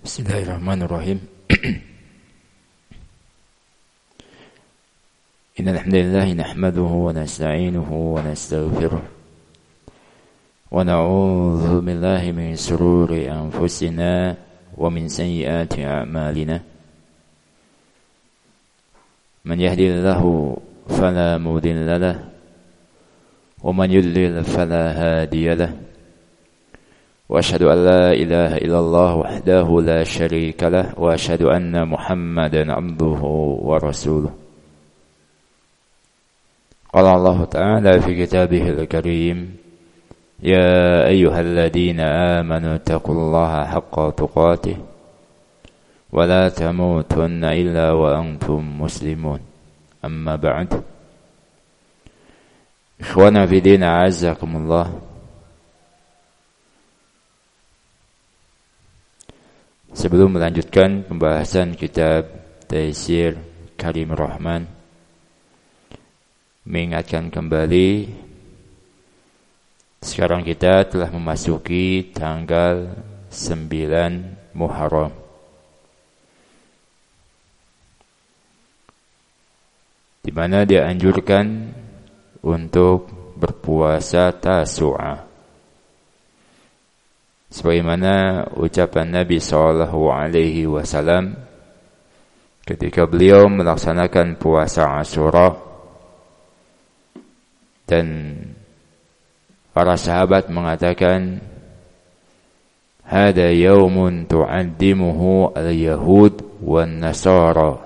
Bismillahirrahmanirrahim. Innal hamdalillah nahmaduhu wa nasta'inuhu wa nastaghfiruh wa na'udzu billahi min shururi anfusina wa min sayyiati a'malina. Man yahdihillahu fala mudilla lahu wa man yudlil fala hadiya lahu. وأشهد أن لا إله إلا الله وحده لا شريك له وأشهد أن محمدا عبده ورسوله. قال الله تعالى في كتابه الكريم: يا أيها الذين آمنوا اتقوا الله حق تقاته ولا تموتن إلا وأنتم مسلمون. أما بعد، إخوانا في دين أعزكم الله. Sebelum melanjutkan pembahasan kitab Taisir Karimur Rahman, mengingatkan kembali, sekarang kita telah memasuki tanggal 9 Muharram. Di mana dianjurkan untuk berpuasa Tasu'a. Sebagaimana ucapan Nabi SAW ketika beliau melaksanakan puasa Asyura, dan para sahabat mengatakan, "Hada yaumun tu'addimuhu al-yahud wan nasara."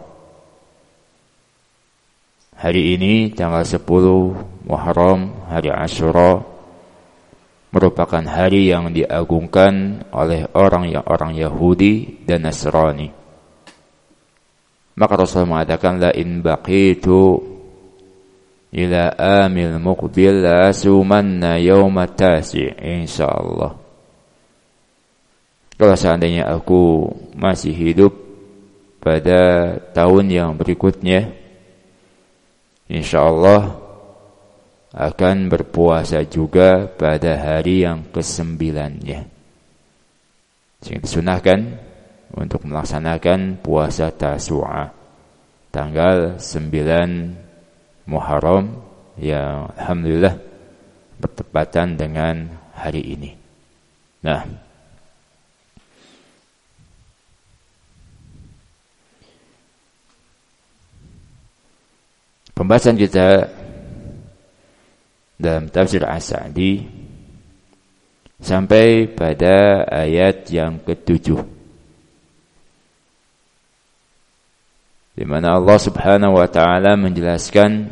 Hari ini tanggal 10 Muharram, hari Asyura, merupakan hari yang diagungkan oleh orang Yahudi dan Nasrani. Maka Rasul mengatakan, la in baqitu ila amil muqbil la asumanna yawma tasi' insyaallah. Kalau seandainya aku masih hidup pada tahun yang berikutnya, insyaallah akan berpuasa juga pada hari yang ke-9-nya. Sehingga disunahkan untuk melaksanakan puasa Tasu'a tanggal 9 Muharram yang alhamdulillah bertepatan dengan hari ini. Nah, pembahasan kita dalam tafsir As-Sa'di sampai pada ayat yang ke-7, di mana Allah Subhanahu wa taala menjelaskan,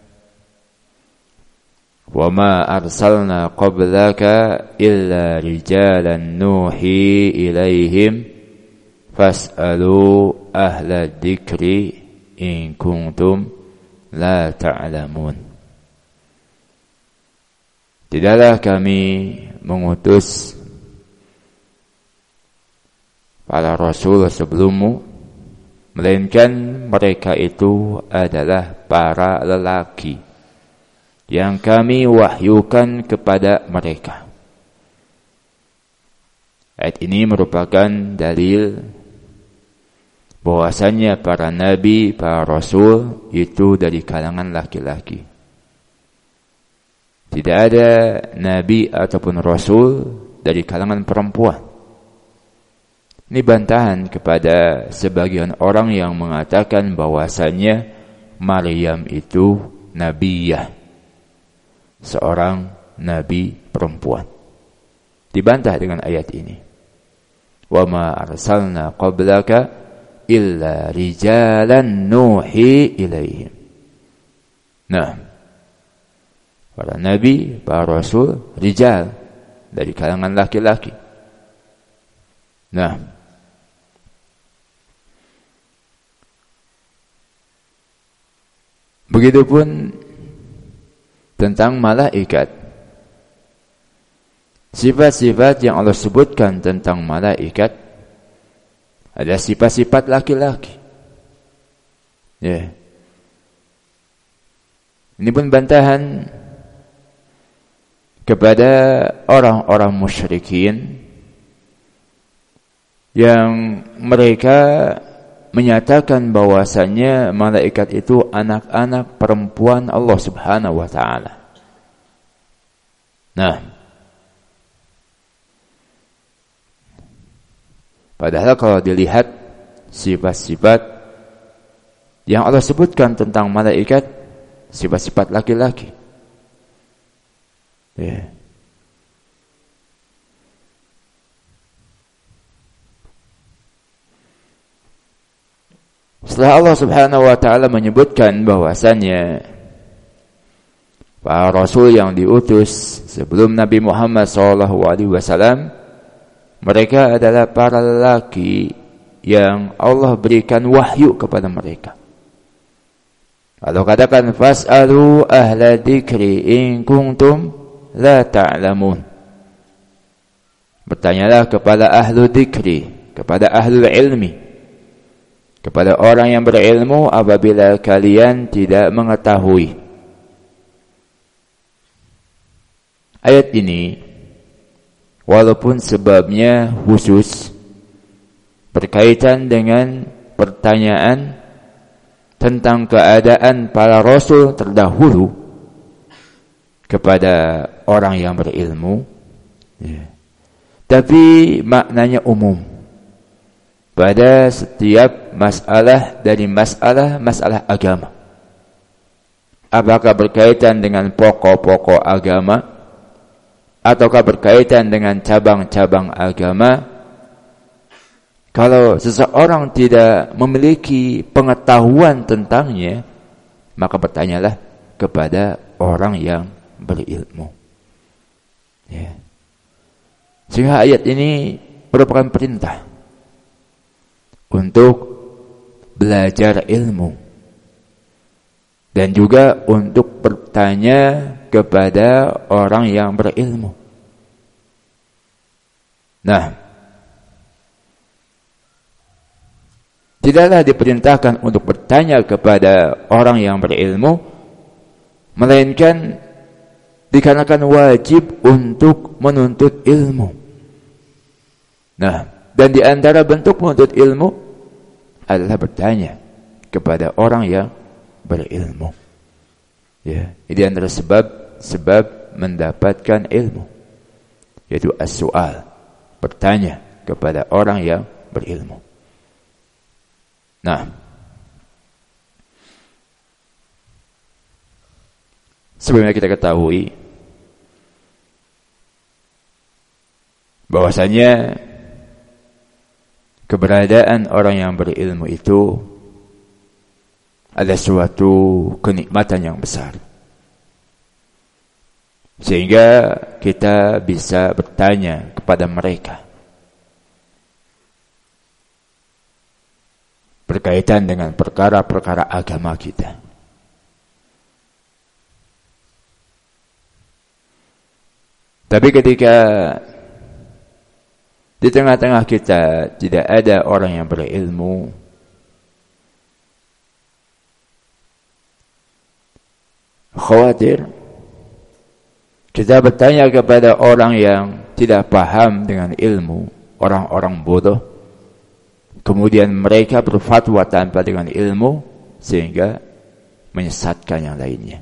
"Wa ma arsalna qablaka illa rijalan nuhi ilaihim fas'alu ahla dzikri in kuntum la ta'lamun." Tidaklah kami mengutus para rasul sebelummu, melainkan mereka itu adalah para lelaki yang kami wahyukan kepada mereka. Ayat ini merupakan dalil bahwasannya para nabi, para rasul itu dari kalangan laki-laki. Tidak ada nabi ataupun rasul dari kalangan perempuan. Ini bantahan kepada sebagian orang yang mengatakan bahwasannya Maryam itu nabiyah, seorang nabi perempuan. Dibantah dengan ayat ini. Wa ma arsalna qablaka illa rijalan nuhi ilaihim. Nah, para nabi, para rasul, rijal, dari kalangan laki-laki. Nah, begitupun tentang malaikat. Sifat-sifat yang Allah sebutkan tentang malaikat ada sifat-sifat laki-laki. Ya. Ini pun bantahan kepada orang-orang musyrikin yang mereka menyatakan bahwasannya malaikat itu anak-anak perempuan Allah Subhanahu wa taala. Nah, padahal kalau dilihat sifat-sifat yang Allah sebutkan tentang malaikat, sifat-sifat laki-laki. Ya. Setelah Allah Subhanahu wa taala menyebutkan bahwasannya para rasul yang diutus sebelum Nabi Muhammad SAW, mereka adalah para lelaki yang Allah berikan wahyu kepada mereka. Lalu katakan fas'alu ahla dzikri in kuntum la ta'lamun. Bertanyalah kepada ahlu dzikri, kepada ahlul ilmi, kepada orang yang berilmu apabila kalian tidak mengetahui. Ayat ini walaupun sebabnya khusus berkaitan dengan pertanyaan tentang keadaan para rasul terdahulu kepada orang yang berilmu, ya. Tapi maknanya umum pada setiap masalah dari masalah agama. Apakah berkaitan dengan pokok-pokok agama ataukah berkaitan dengan cabang-cabang agama? Kalau seseorang tidak memiliki pengetahuan tentangnya, maka bertanyalah kepada orang yang berilmu. Ya. Sehingga ayat ini merupakan perintah untuk belajar ilmu dan juga untuk bertanya kepada orang yang berilmu. Nah, tidaklah diperintahkan untuk bertanya kepada orang yang berilmu, melainkan dikarenakan wajib untuk menuntut ilmu. Nah, dan di antara bentuk menuntut ilmu adalah bertanya kepada orang yang berilmu. Ya, ini antara sebab mendapatkan ilmu, yaitu as-su'al, bertanya kepada orang yang berilmu. Nah, sebelumnya kita ketahui bahwasanya keberadaan orang yang berilmu itu adalah suatu kenikmatan yang besar, sehingga kita bisa bertanya kepada mereka berkaitan dengan perkara-perkara agama kita. Tapi ketika di tengah-tengah kita tidak ada orang yang berilmu, khawatir kita bertanya kepada orang yang tidak paham dengan ilmu, orang-orang bodoh, kemudian mereka berfatwa tanpa dengan ilmu, sehingga menyesatkan yang lainnya.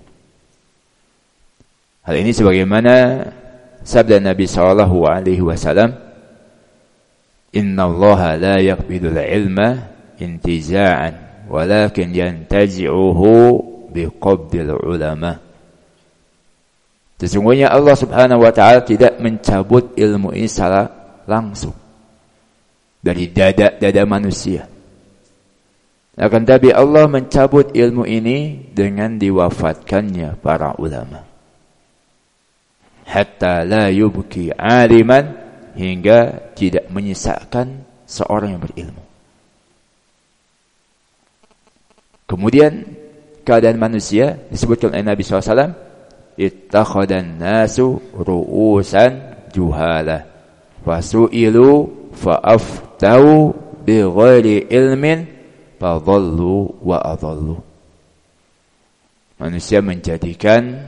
Hal ini sebagaimana sabda Nabi SAW, Inna Allah la yaqbidul ilma intiza'an walakin yantazi'uhu biqabdil ulama. Sesungguhnya Allah Subhanahu wa taala tidak mencabut ilmu ini secara langsung dari dada manusia. Akan tapi Allah mencabut ilmu ini dengan diwafatkannya para ulama. Hatta la yubki 'aliman, hingga tidak menyisakan seorang yang berilmu. Kemudian keadaan manusia disebutkan oleh Nabi SAW, ittakhadhan nasu ru'usan juhala fasu'ilu fa'aftau bighairi ilmin fadhallu wa adhallu. Manusia menjadikan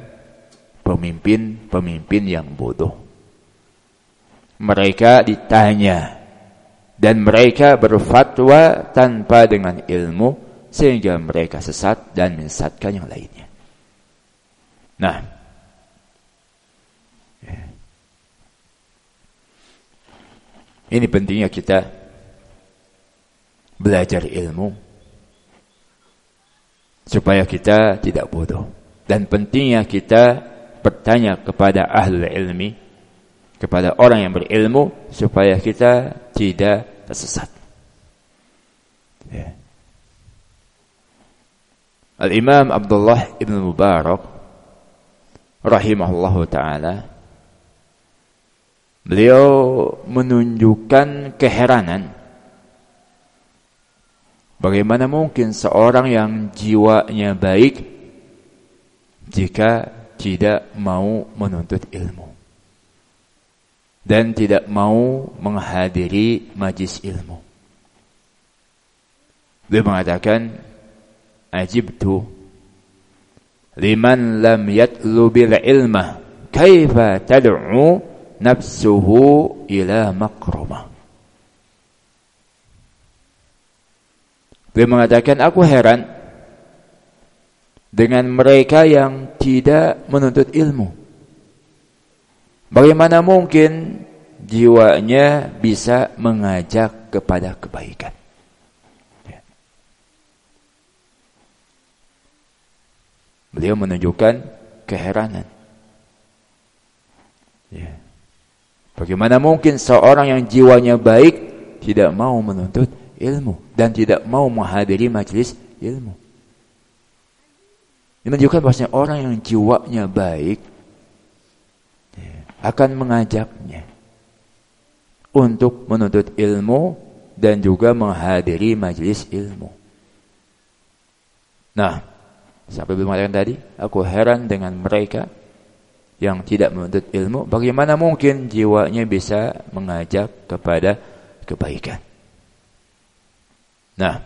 pemimpin yang bodoh. Mereka ditanya Dan mereka berfatwa tanpa dengan ilmu, sehingga mereka sesat dan menyesatkan yang lainnya. Nah, ini pentingnya kita belajar ilmu supaya kita tidak bodoh. Dan pentingnya kita bertanya kepada ahlul ilmi, kepada orang yang berilmu, supaya kita tidak tersesat. Al-Imam Abdullah ibn Mubarak rahimahullahu ta'ala, beliau menunjukkan keheranan bagaimana mungkin seorang yang jiwanya baik jika tidak mau menuntut ilmu dan tidak mau menghadiri majlis ilmu. Beliau mengatakan, ajibtu liman lam yatlubil ilma kaifa tad'u nafsuhu ila makrumah. Beliau mengatakan, aku heran dengan mereka yang tidak menuntut ilmu. Bagaimana mungkin jiwanya bisa mengajak kepada kebaikan? Beliau menunjukkan keheranan. Bagaimana mungkin seorang yang jiwanya baik tidak mau menuntut ilmu dan tidak mau menghadiri majelis ilmu? Ini menunjukkan bahwasanya orang yang jiwanya baik akan mengajaknya untuk menuntut ilmu dan juga menghadiri majelis ilmu. Nah, sampai belum mengatakan tadi, aku heran dengan mereka yang tidak menuntut ilmu. Bagaimana mungkin jiwanya bisa mengajak kepada kebaikan? Nah,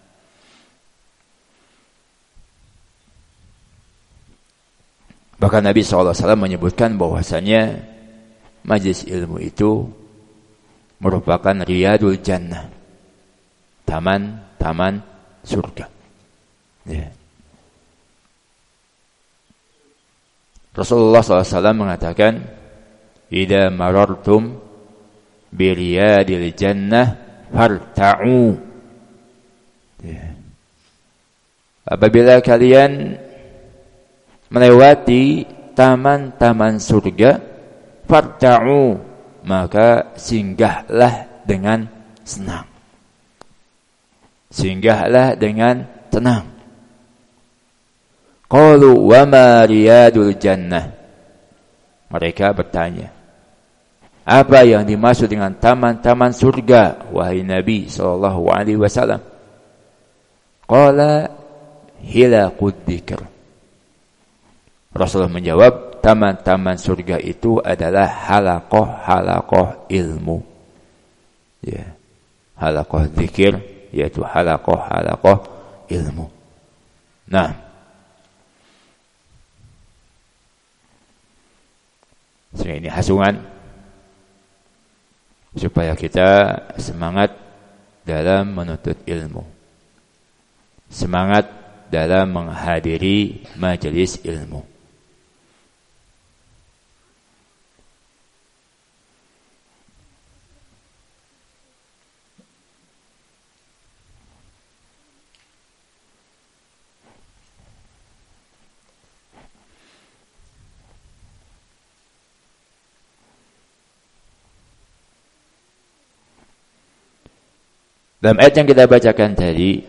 bahkan Nabi SAW menyebutkan bahwasanya majlis ilmu itu merupakan riyadul jannah, taman-taman surga. Rasulullah SAW mengatakan, idza marartum bi riyadil jannah farta'u. Apabila kalian melewati taman-taman surga, farta'u, maka singgahlah dengan senang. Singgahlah dengan tenang. Qalu wa ma riyadul jannah. Mereka bertanya, apa yang dimaksud dengan taman-taman surga, wahai Nabi sallallahu alaihi wasallam? Qala hilaqud dzikr. Rasulullah menjawab, taman-taman surga itu adalah halaqah-halaqah ilmu. Halaqah dzikir, yaitu halaqah-halaqah ilmu. Nah, sehingga ini hasungan supaya kita semangat dalam menuntut ilmu, semangat dalam menghadiri majelis ilmu. Dalam ayat yang kita bacakan tadi,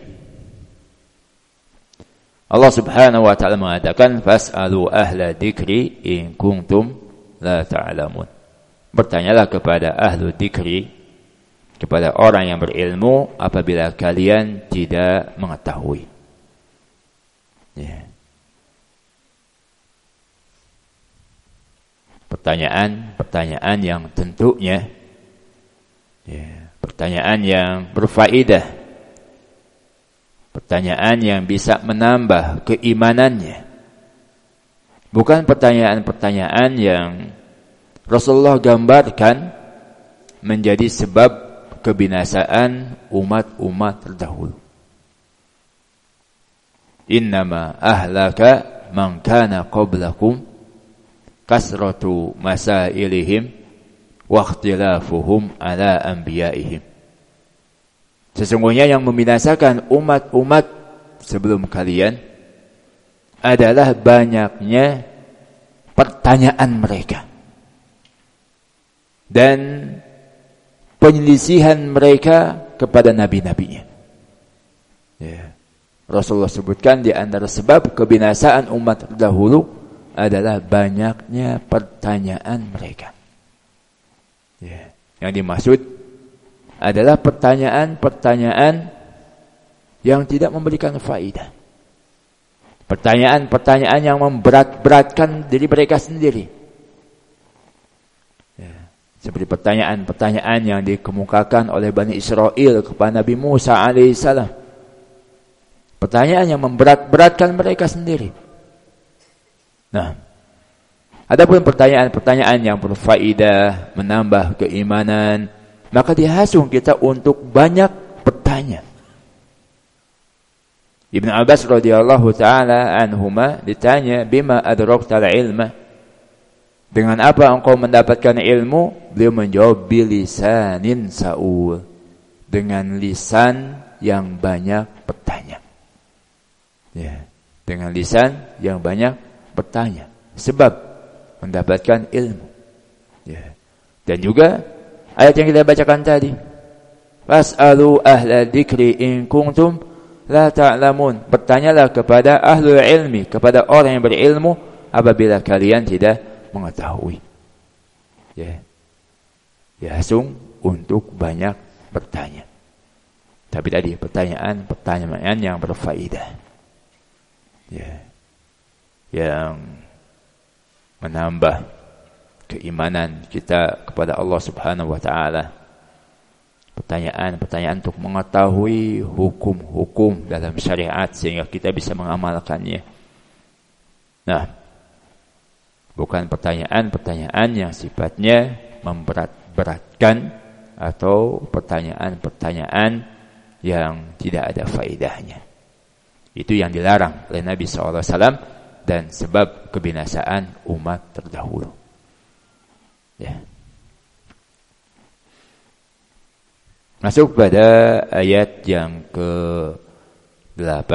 Allah Subhanahu wa taala mengatakan, fas'alu ahla dzikri in kuntum la ta'lamun. Bertanyalah kepada ahlu dzikri, kepada orang yang berilmu apabila kalian tidak mengetahui. Pertanyaan yang tentunya pertanyaan yang berfaedah, pertanyaan yang bisa menambah keimanannya. Bukan pertanyaan-pertanyaan yang Rasulullah gambarkan menjadi sebab kebinasaan umat-umat terdahulu. Innama ahlaka man kana qablakum kasratu masailihim wa ikhtilafuhum ala anbiya'ihim. Sesungguhnya yang membinasakan umat-umat sebelum kalian adalah banyaknya pertanyaan mereka dan penyelisihan mereka kepada nabi-nabinya. Ya. Rasulullah sebutkan di antara sebab kebinasaan umat terdahulu adalah banyaknya pertanyaan mereka. Ya. Yang dimaksud adalah pertanyaan-pertanyaan yang tidak memberikan faidah. Pertanyaan-pertanyaan yang memberat-beratkan diri mereka sendiri. Ya. Seperti pertanyaan-pertanyaan yang dikemukakan oleh Bani Israel kepada Nabi Musa alaihissalam. Pertanyaan yang memberat-beratkan mereka sendiri. Nah, adapun pertanyaan-pertanyaan yang berfaedah, menambah keimanan, maka dihasung kita untuk banyak bertanya. Ibnu Abbas radhiyallahu taala anhuma ditanya, "Bima adraktal ilma?" Dengan apa engkau mendapatkan ilmu? Beliau menjawab, "Bilisanin saul." Dengan lisan yang banyak bertanya. Ya, dengan lisan yang banyak bertanya. Sebab mendapatkan ilmu. Ya. Dan juga ayat yang kita bacakan tadi. Fas'alu ahla dzikri in kuntum la ta'lamun. Bertanyalah kepada ahlul ilmi, kepada orang yang berilmu apabila kalian tidak mengetahui. Ya. Langsung untuk banyak bertanya. Tapi tadi pertanyaan yang berfaedah. Ya. Yang menambah keimanan kita kepada Allah Subhanahu wa taala. Pertanyaan-pertanyaan untuk mengetahui hukum-hukum dalam syariat sehingga kita bisa mengamalkannya. Nah, bukan pertanyaan-pertanyaan yang sifatnya memberat-beratkan atau pertanyaan-pertanyaan yang tidak ada faedahnya. Itu yang dilarang oleh Nabi SAW dan sebab kebinasaan umat terdahulu. Ya. Masuk pada ayat yang ke-8.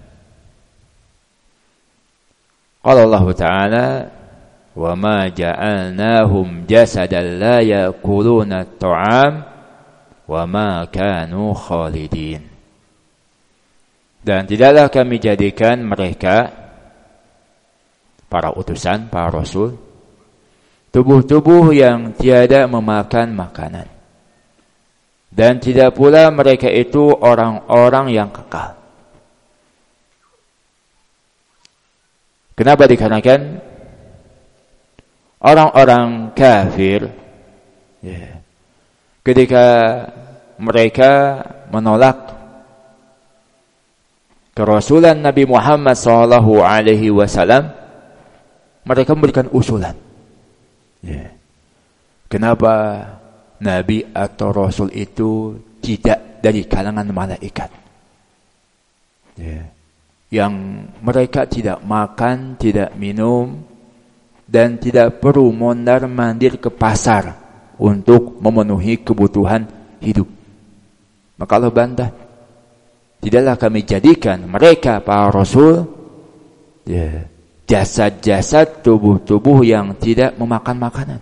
Qala Allah Ta'ala, "Wa ma ja'alnahum jasadan la ya'kuluna at-ta'am wa ma kanu khalidin." Dan tidaklah kami jadikan mereka, para utusan, para rasul, tubuh-tubuh yang tiada memakan makanan. Dan tidak pula mereka itu orang-orang yang kekal. Kenapa? Dikarenakan orang-orang kafir, ya, ketika mereka menolak kerasulan Nabi Muhammad SAW, mereka memberikan usulan. Ya. Kenapa Nabi atau Rasul itu tidak dari kalangan malaikat? Ya. Yang mereka tidak makan, tidak minum, dan tidak perlu mondar-mandir ke pasar untuk memenuhi kebutuhan hidup. Maka Allah bantah, tidaklah kami jadikan mereka para rasul, ya, jasad-jasad, tubuh-tubuh yang tidak memakan makanan.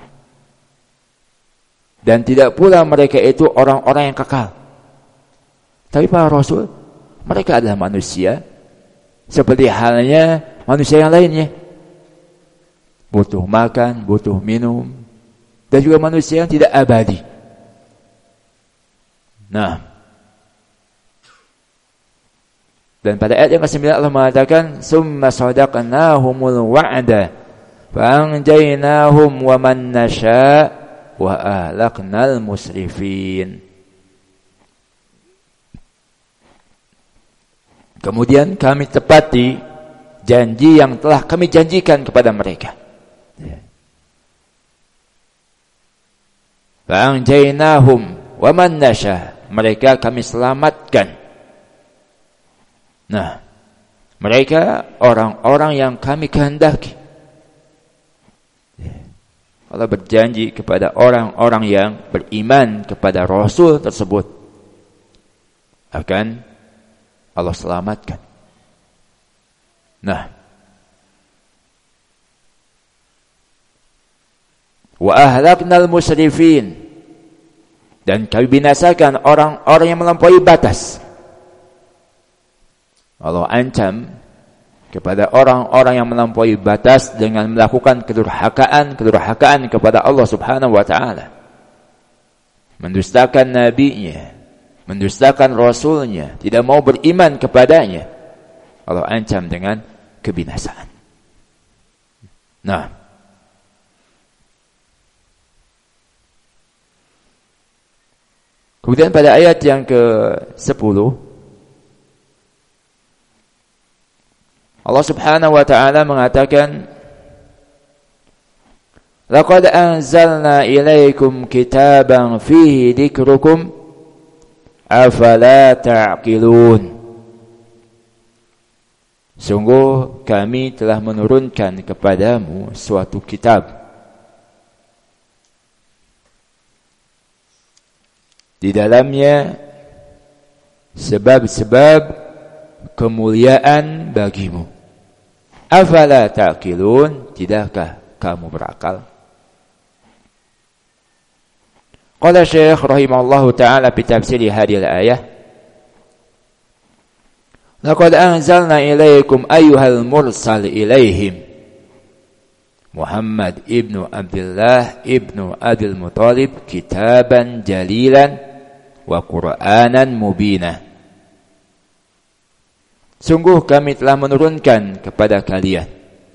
Dan tidak pula mereka itu orang-orang yang kekal. Tapi para rasul, mereka adalah manusia, seperti halnya manusia yang lainnya. Butuh makan, butuh minum, dan juga manusia yang tidak abadi. Nah, dan pada ayat yang ke-9 Allah mengatakan, "Summa sadaqnahumul wa'da fa'anjaynahum wa man nasha' wa ahlaknal musrifin." Kemudian kami tepati janji yang telah kami janjikan kepada mereka. Fa'anjaynahum, wa man nasha, mereka kami selamatkan. Nah, mereka orang-orang yang kami kehendaki. Allah berjanji kepada orang-orang yang beriman kepada Rasul tersebut akan Allah selamatkan. Nah, wa ahlaknal musrifin, dan kami binasakan orang-orang yang melampaui batas. Allah ancam kepada orang-orang yang melampaui batas dengan melakukan kedurhakaan kepada Allah Subhanahu wa taala. Mendustakan nabinya, mendustakan rasulnya, tidak mau beriman kepadanya. Allah ancam dengan kebinasaan. Nah, kemudian pada ayat yang ke-10 Allah Subhanahu wa taala mengatakan, laqad anzalna ilaikum kitaban fihi dzikrukum afala ta'qilun. Sungguh kami telah menurunkan kepadamu suatu kitab, di dalamnya sebab-sebab kemuliaan bagimu. Afala ta'qilun, tidakkah kamu berakal? Qala Syekh rahimahullahu ta'ala fi tafsir hadhihi al-ayah, laqad anzalna ilaikum ayyuhal mursal ilaihim Muhammad ibnu Abdullah ibnu Abdul Muttalib kitaban jalilan wa Qur'anan mubina. Sungguh kami telah menurunkan kepada kalian,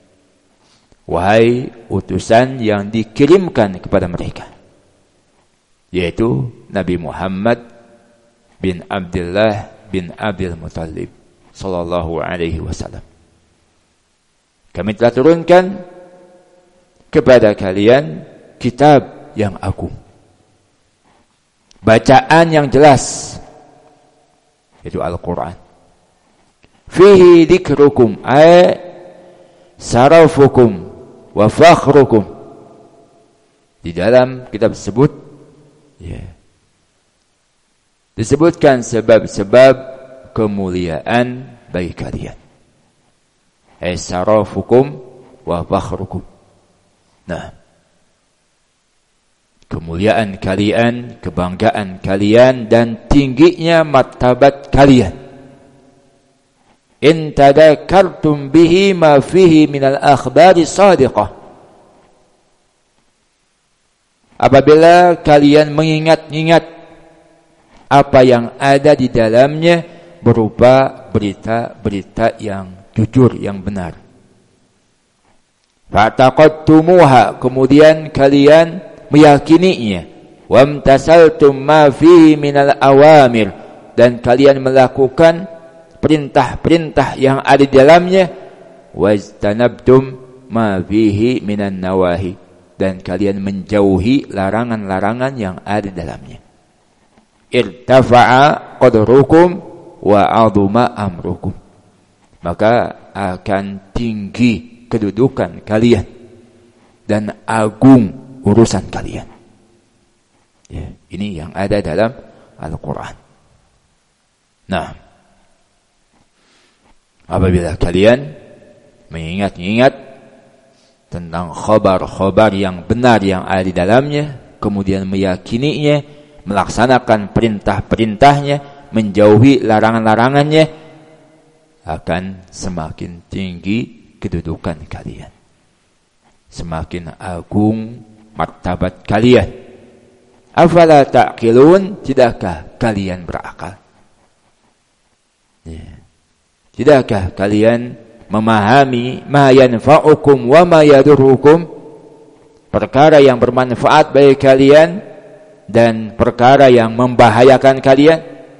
wahai utusan yang dikirimkan kepada mereka, yaitu Nabi Muhammad bin Abdullah bin Abdul Muttalib sallallahu alaihi wasallam. Kami telah turunkan kepada kalian kitab yang agung, bacaan yang jelas, yaitu Al-Quran. Fihi dzikrukum ay sarafukum wa fakhrukum. Di dalam kitab tersebut disebutkan sebab-sebab kemuliaan bagi kalian. Ay sarafukum wa fakhrukum. Nah, kemuliaan kalian, kebanggaan kalian, dan tingginya martabat kalian. In tadakkartum bihi ma fihi minal akhbari shadiqah. Apabila kalian mengingat-ingat apa yang ada di dalamnya berupa berita-berita yang jujur, yang benar. Fataqattumuha, kemudian kalian meyakininya. Wamtasaltum ma fihi minal awamir, dan kalian melakukan perintah-perintah yang ada di dalamnya. Wajtanabtum ma fihi minan nawahi, dan kalian menjauhi larangan-larangan yang ada di dalamnya. Irtafa'a qadrukum wa 'azuma amrukum, maka akan tinggi kedudukan kalian dan agung urusan kalian. Ya, ini yang ada dalam Al-Quran. Nah, apabila kalian mengingat-ingat tentang khabar-khabar yang benar yang ada di dalamnya, kemudian meyakininya, melaksanakan perintah-perintahnya, menjauhi larangan-larangannya, akan semakin tinggi kedudukan kalian, semakin agung martabat kalian. Afala ta'qilun, tidakkah kalian berakal? Ya. Tidakkah kalian memahami ma yanfa'ukum wa ma yadurrukum, perkara yang bermanfaat bagi kalian dan perkara yang membahayakan kalian?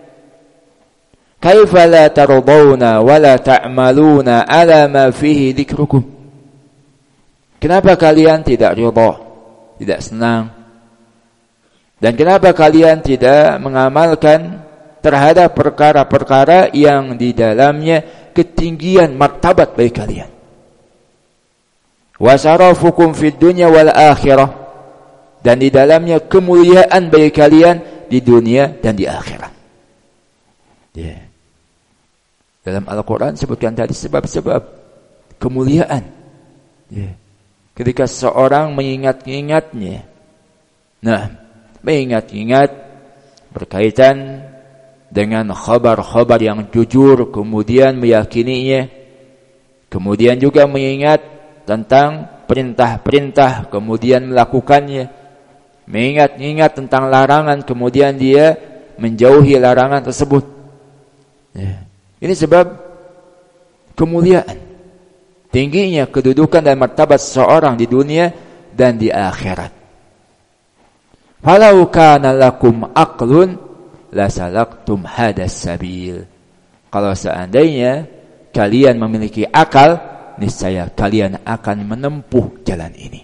Kaifa la tardawna wa la ta'maluna ala ma fihi dzikrukum? Kenapa kalian tidak ridha, tidak senang Dan kenapa kalian tidak mengamalkan terhadap perkara-perkara yang di dalamnya ketinggian martabat bagi kalian? Wa sarafukum fid dunya wal akhirah, dan di dalamnya kemuliaan bagi kalian di dunia dan di akhirat. Dalam Al-Quran sebutkan tadi sebab-sebab kemuliaan. Ketika seorang mengingat-ingatnya, mengingat-ingat berkaitan dengan khabar-khabar yang jujur, kemudian meyakininya, kemudian juga mengingat tentang perintah-perintah, kemudian melakukannya, mengingat-ingat tentang larangan, kemudian dia menjauhi larangan tersebut. Ini sebab kemuliaan, tingginya kedudukan dan martabat seseorang di dunia dan di akhirat. Falau kana lakum aqlun lasalaktum hadas sabil. Kalau seandainya kalian memiliki akal, niscaya kalian akan menempuh jalan ini.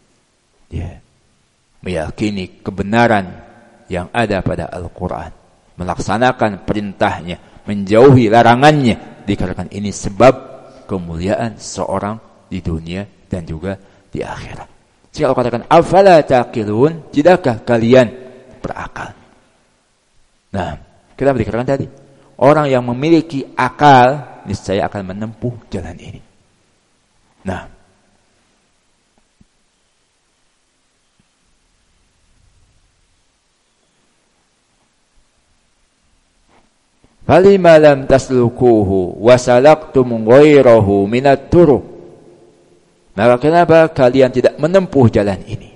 Meyakini kebenaran yang ada pada Al-Quran, melaksanakan perintahnya, menjauhi larangannya, dikarenakan ini sebab kemuliaan seorang di dunia dan juga di akhirat. Jika Allah katakan afala taqilun, tidakkah kalian berakal? Kita dikatakan tadi, orang yang memiliki akal niscaya akan menempuh jalan ini. Falima lam taslukuhu wa salaktum ghairahu minat turuq. Maka kenapa kalian tidak menempuh jalan ini?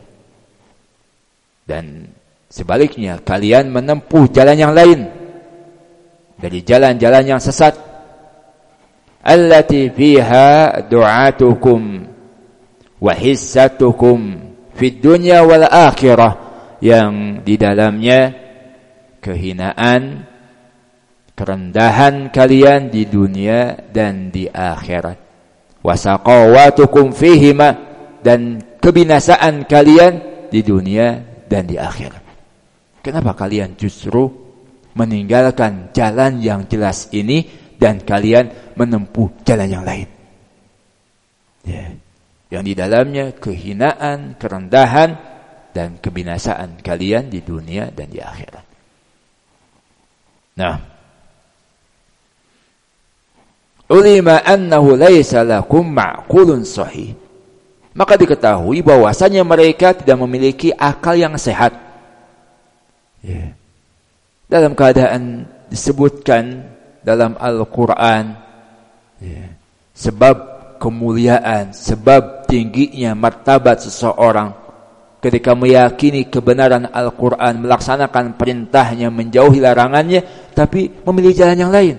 Dan sebaliknya kalian menempuh jalan yang lain dari jalan-jalan yang sesat. Allati fiha du'atukum wa hissatukum fid dunya wal akhirah, yang di dalamnya kehinaan, kerendahan kalian di dunia dan di akhirat. Wasaqawatukum fihima, dan kebinasaan kalian di dunia dan di akhirat. Kenapa kalian justru meninggalkan jalan yang jelas ini dan kalian menempuh jalan yang lain? Yang di dalamnya kehinaan, kerendahan dan kebinasaan kalian di dunia dan di akhirat. Ulima annahu laisa lakum ma'qulun sahih. Maka diketahui bahwasanya mereka tidak memiliki akal yang sehat. Dalam keadaan disebutkan dalam Al-Quran, sebab kemuliaan, sebab tingginya martabat seseorang ketika meyakini kebenaran Al-Quran, melaksanakan perintahnya, menjauhi larangannya, tapi memilih jalan yang lain.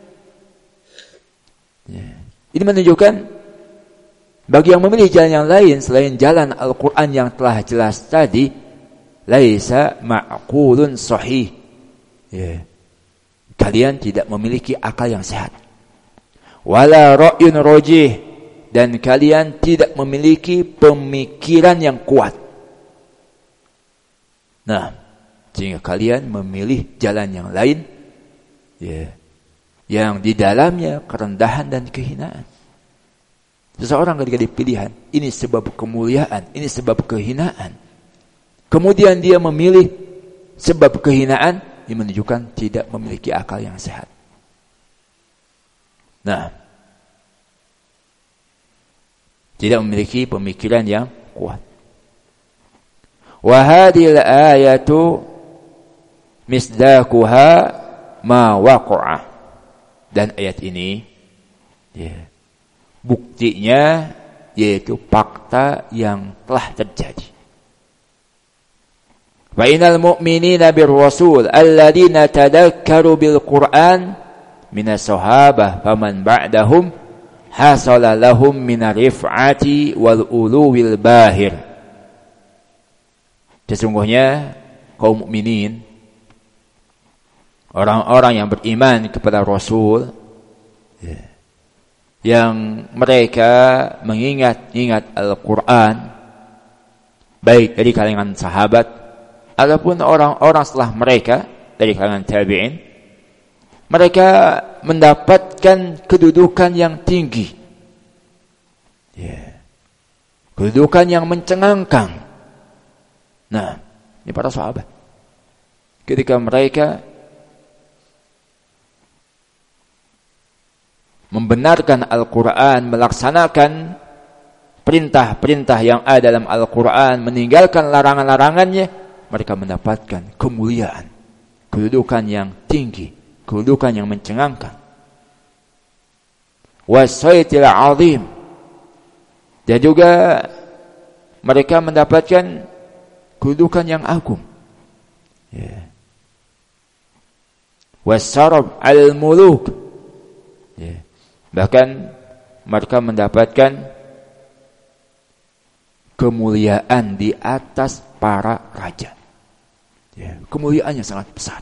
Ini menunjukkan bagi yang memilih jalan yang lain selain jalan Al-Quran yang telah jelas tadi, laisa ma'qulun sahih. Kalian tidak memiliki akal yang sehat. Wala ra'yun rajih, dan kalian tidak memiliki pemikiran yang kuat. Sehingga kalian memilih jalan yang lain, yang di dalamnya kerendahan dan kehinaan. Seseorang ketika dipilihan, ini sebab kemuliaan, ini sebab kehinaan, kemudian dia memilih sebab kehinaan, ini menunjukkan tidak memiliki akal yang sehat. Tidak memiliki pemikiran yang kuat. Wa hadhil ayatu misdaquha ma waqa'a. Dan ayat ini buktinya yaitu fakta yang telah terjadi. Wa innal mu'minina bir rasul alladziina tadakkaru bil Qur'an minas sahabah faman ba'dahum hasala lahum minar rif'ati wal uluwil bahir. Sesungguhnya kaum mukminin, orang-orang yang beriman kepada Rasul, yang mereka mengingat-ingat Al-Quran, baik dari kalangan sahabat Adapun orang-orang setelah mereka dari kalangan tabi'in, mereka mendapatkan kedudukan yang tinggi, kedudukan yang mencengangkan. Nah, ini para sahabat ketika mereka membenarkan Al-Quran, melaksanakan perintah-perintah yang ada dalam Al-Quran, meninggalkan larangan-larangannya, mereka mendapatkan kemuliaan, kedudukan yang tinggi, kedudukan yang mencengangkan. Wasaitil azim, dan juga mereka mendapatkan kedudukan yang agung. Wasarab al-muluk, bahkan mereka mendapatkan kemuliaan di atas para raja. Kemuliaannya sangat besar.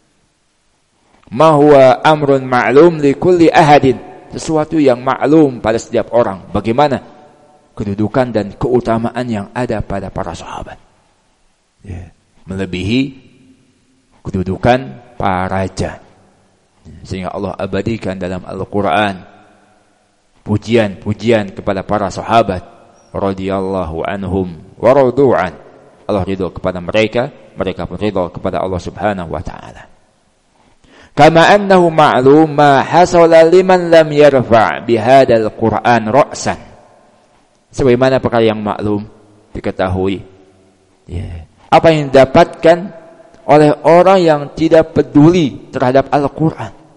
Ma huwa amrun ma'lum li kulli ahadin, sesuatu yang maklum pada setiap orang. Bagaimana kedudukan dan keutamaan yang ada pada para sahabat, melebihi kedudukan para raja, sehingga Allah abadikan dalam Al-Quran pujian-pujian kepada para sahabat radhiyallahu anhum wa radu'an. Allah ridha kepada mereka, mereka pun ridha kepada Allah Subhanahu wa taala. Kama annahu ma'lum ma hasala liman lam yarfa' bihadzal Qur'an ra'san. Sebagaimana perkara yang maklum diketahui, apa yang didapatkan oleh orang yang tidak peduli terhadap Al-Qur'an,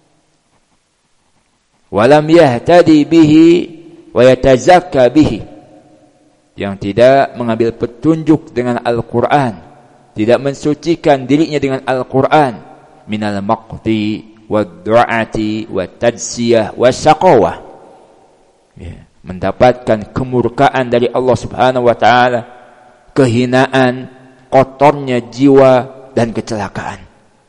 walam yahtadi bihi wa yatazakka bihi, yang tidak mengambil petunjuk dengan Al-Quran, tidak mensucikan dirinya dengan Al-Quran, minal maqti wad du'ati wat tadsiyah wasyaqawah, mendapatkan kemurkaan dari Allah Subhanahu wa taala, kehinaan, kotornya jiwa dan kecelakaan.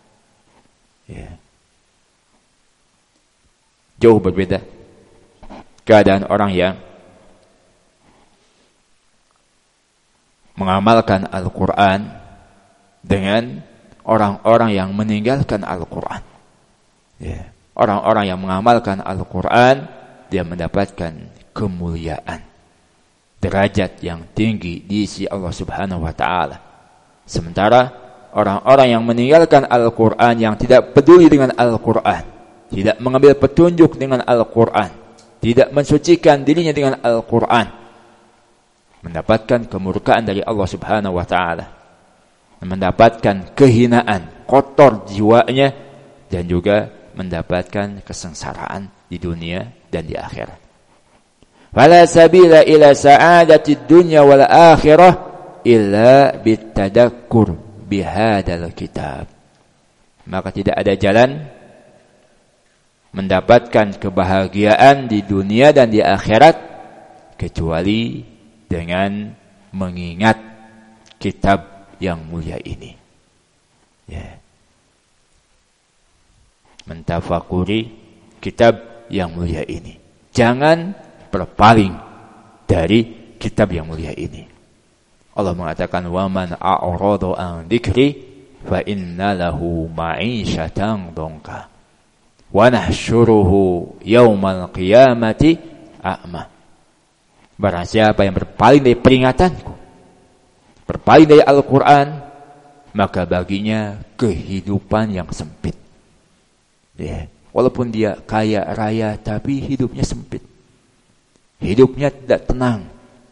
Jauh berbeda keadaan orang yang mengamalkan Al-Quran dengan orang-orang yang meninggalkan Al-Quran. Orang-orang yang mengamalkan Al-Quran, dia mendapatkan kemuliaan, derajat yang tinggi di sisi Allah Subhanahu wa taala. Sementara orang-orang yang meninggalkan Al-Quran, yang tidak peduli dengan Al-Quran, tidak mengambil petunjuk dengan Al-Quran, tidak mensucikan dirinya dengan Al-Quran, mendapatkan kemurkaan dari Allah Subhanahu wa taala, mendapatkan kehinaan, kotor jiwanya, dan juga mendapatkan kesengsaraan di dunia dan di akhirat. Fala sabila ila sa'adati dunya wal akhirah illa bitadakkur bihadzal kitab. Maka tidak ada jalan mendapatkan kebahagiaan di dunia dan di akhirat kecuali dengan mengingat kitab yang mulia ini. Mentafakuri kitab yang mulia ini. Jangan berpaling dari kitab yang mulia ini. Allah mengatakan, wa man a'rada an dzikri fa inna lahu ma'isyatan dhanka wa nahsyuruhu yaumal qiyamati a'ma. Barang siapa yang berpaling dari peringatanku, berpaling dari Al-Quran, maka baginya kehidupan yang sempit. Walaupun dia kaya raya, tapi hidupnya sempit, hidupnya tidak tenang.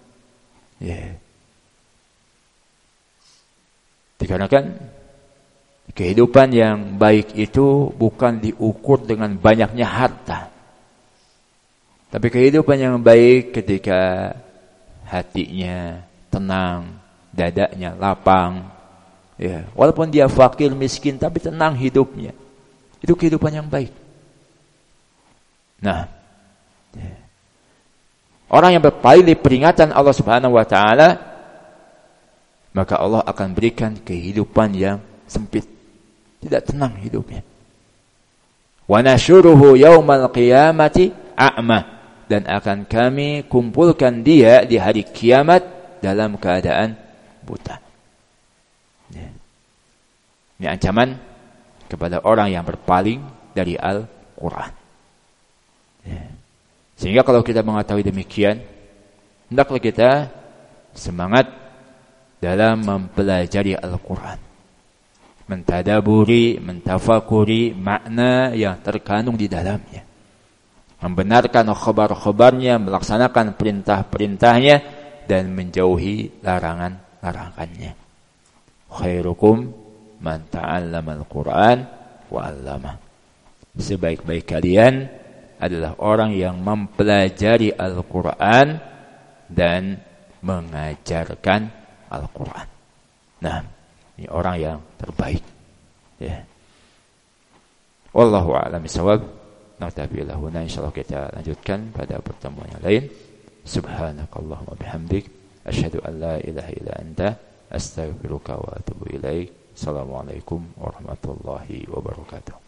Dikarenakan kehidupan yang baik itu bukan diukur dengan banyaknya harta, tapi kehidupan yang baik ketika hatinya tenang, dadanya lapang. Walaupun dia fakir miskin, tapi tenang hidupnya. Itu kehidupan yang baik. Nah, orang yang berpaling dari peringatan Allah Subhanahu wa taala, maka Allah akan berikan kehidupan yang sempit, tidak tenang hidupnya. Wa nasyuruhu yaumal qiyamati a'ma, dan akan kami kumpulkan dia di hari kiamat dalam keadaan buta. Ini ancaman kepada orang yang berpaling dari Al-Quran. Ya. Sehingga kalau kita mengetahui demikian, hendaklah kita semangat dalam mempelajari Al-Quran, mentadaburi, mentafakuri makna yang terkandung di dalamnya, membenarkan khabar-khabarnya, melaksanakan perintah-perintahnya, dan menjauhi larangan-larangannya. Khairukum man ta'allama al-Quran wa 'allama. Sebaik-baik kalian adalah orang yang mempelajari Al-Quran dan mengajarkan Al-Quran. Nah, ini orang yang terbaik. Ya. Wallahu a'lam bishawab. Naktafi lahuna, insyaallah kita lanjutkan pada pertemuan yang lain. Subhanakallahumma bihamdik, asyhadu an la ilaha illa anta, astaghfiruka wa atubu ilaik. Assalamualaikum warahmatullahi wabarakatuh.